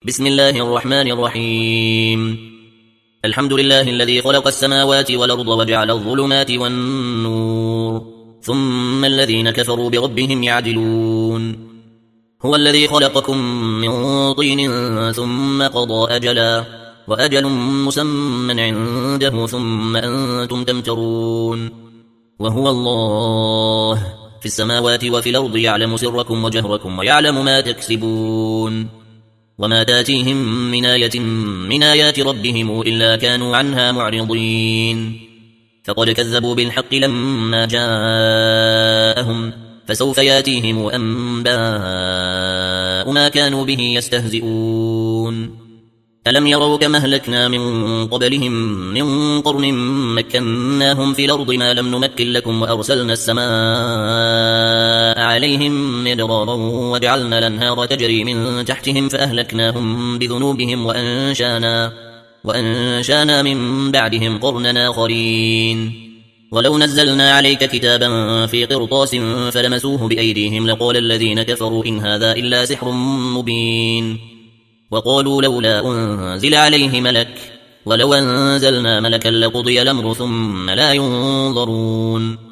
بسم الله الرحمن الرحيم. الحمد لله الذي خلق السماوات والأرض وجعل الظلمات والنور ثم الذين كفروا بربهم يعدلون. هو الذي خلقكم من طين ثم قضى أجلا وأجل مسمى عنده ثم أنتم تمترون. وهو الله في السماوات وفي الأرض يعلم سركم وجهركم ويعلم ما تكسبون. وما تاتيهم من آية من آيات ربهم إلا كانوا عنها معرضين. فقد كذبوا بالحق لما جاءهم فسوف ياتيهم أنباء ما كانوا به يستهزئون. ألم يروا كما أهلكنا من قبلهم من قرن مكناهم في الأرض ما لم نمكن لكم وأرسلنا السماء عليهم مدرارا وجعلنا الأنهار تجري من تحتهم فأهلكناهم بذنوبهم وأنشانا من بعدهم قرنا آخرين. ولو نزلنا عليك كتابا في قرطاس فلمسوه بأيديهم لقال الذين كفروا إن هذا إلا سحر مبين. وقالوا لولا أنزل عليه ملك ولو أنزلنا ملكا لقضي الأمر ثم لا ينظرون.